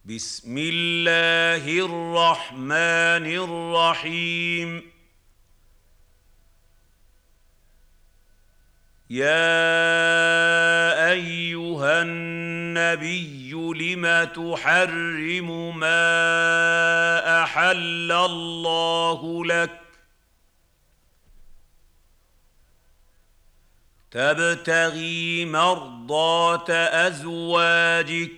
بسم الله الرحمن الرحيم. يا أيها النبي لم تحرم ما أحل الله لك تبتغي مرضات أزواجك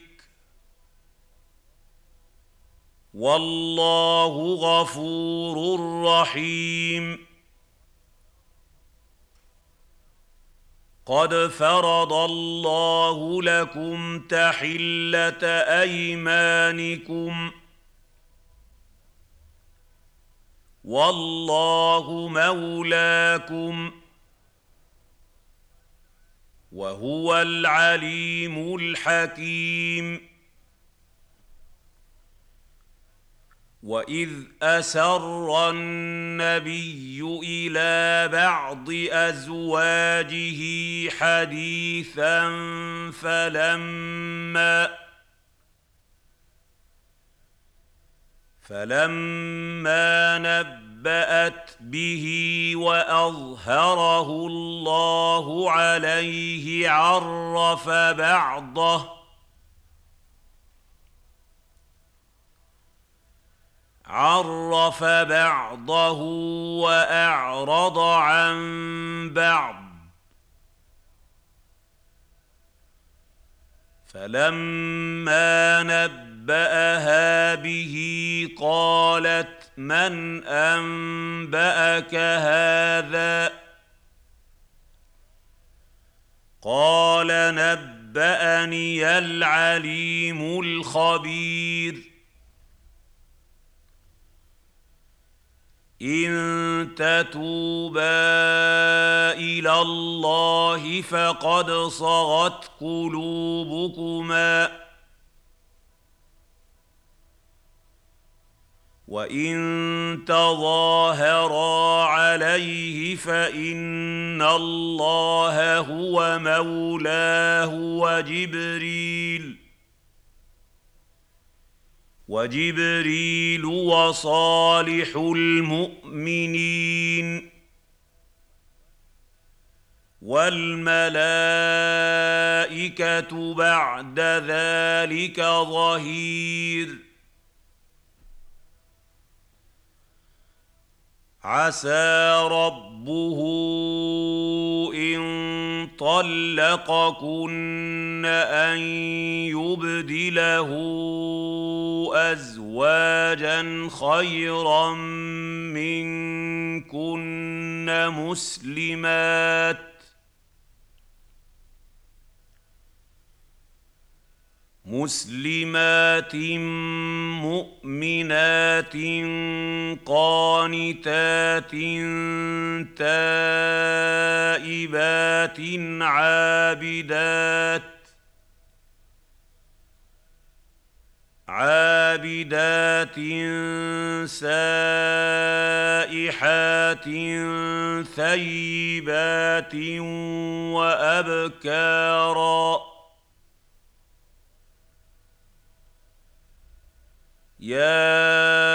والله غفور رحيم. قد فرض الله لكم تحلة أيمانكم والله مولاكم وهو العليم الحكيم. وإذ أسر النبي إلى بعض أزواجه حديثا فلما نبأت به وأظهره الله عليه عرف بعضه وأعرض عن بعض. فلما نبأها به قالت من أنبأك هذا؟ قال نبأني العليم الخبير. إن تتوبا إلى الله فقد صغت قلوبكما وإن تظاهرا عليه فإن الله هو مولاه وجبريل وصالح المؤمنين والملائكة بعد ذلك ظهير. عسى ربه إن طلقكن أن يبدله أزواجا خيرا منكن مسلمات مؤمنات قانتات تائبات عابدات سائحات ثيبات وأبكارا. يا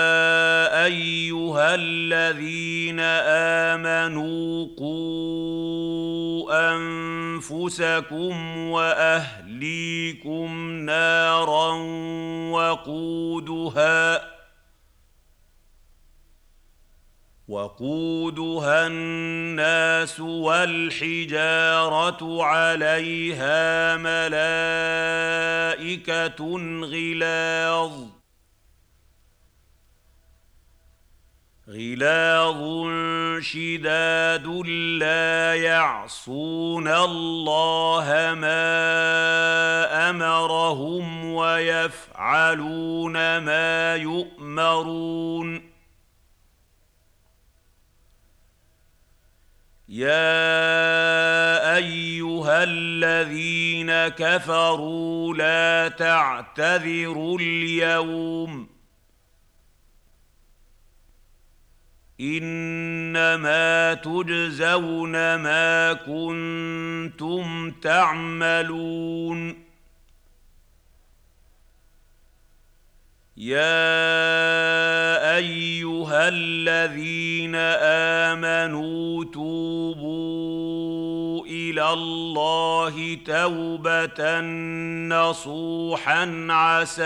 أيها الذين آمنوا قوا أنفسكم وأهليكم نارا وقودها الناس والحجارة عليها ملائكة غلاظ شداد لا يعصون الله ما أمرهم ويفعلون ما يؤمرون. يا أيها الذين كفروا لا تعتذروا اليوم إنما تجزون ما كنتم تعملون. يا ايها الذين امنوا توبوا الى الله توبه نصوحا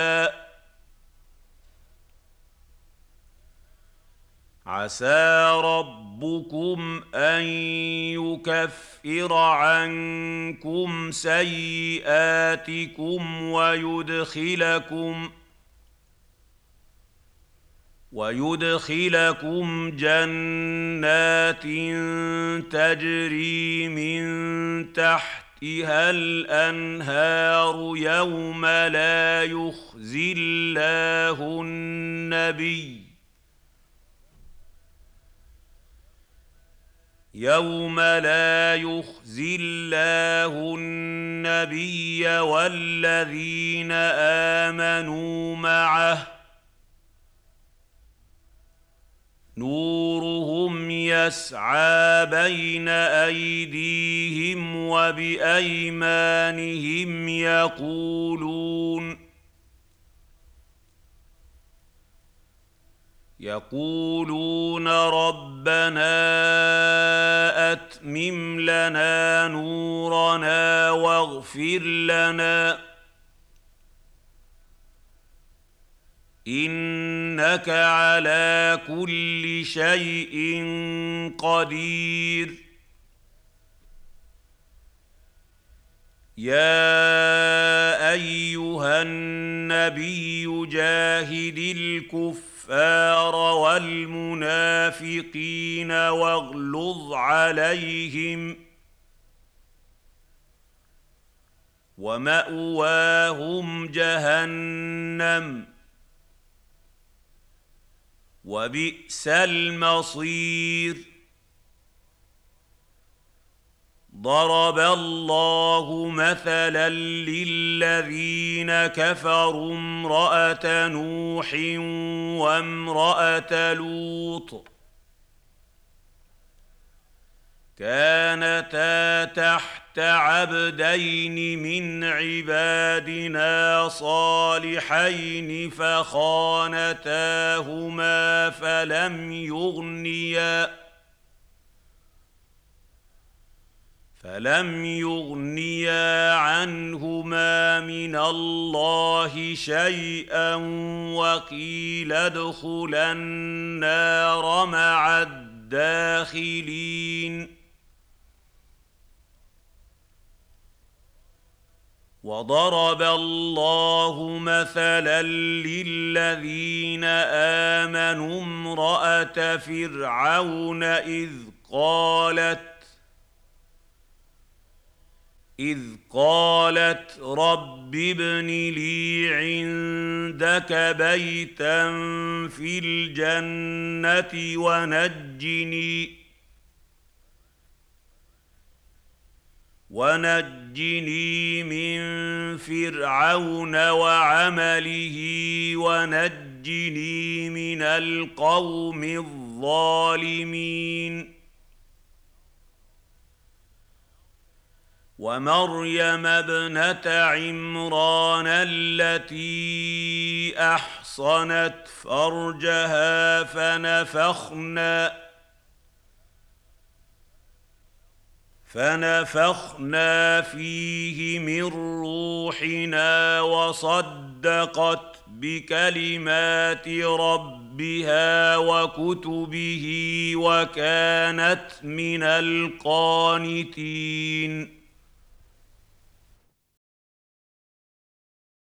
عسى ربكم ان يكفر عنكم سيئاتكم ويدخلكم جنات تجري من تحتها الانهار يوم لا يخزي الله النبي والذين آمنوا معه نورهم يسعى بين أيديهم وبأيمانهم يقولون ربنا أتمم لنا نورنا واغفر لنا إنك على كل شيء قدير يا أيها النبي جاهد الكفار والمنافقين واغلظ عليهم ومأواهم جهنم وبئس المصير ضرب الله مثلا للذين كفروا امرأة نوح وامرأة لوط كانتا تحت عبدين من عبادنا صالحين فخانتاهما فلم يغنيا عنهما من الله شيئا وقيل ادخلا النار مع الداخلين وضرب الله مثلا للذين آمنوا امرأة فرعون إذ قالت رب ابن لي عندك بيتا في الجنة ونجني من فرعون وعمله ونجني من القوم الظالمين ومريم ابنة عمران التي أحصنت فرجها فنفخنا فيه من روحنا وصدقت بكلمات ربها وكتبه وكانت من القانتين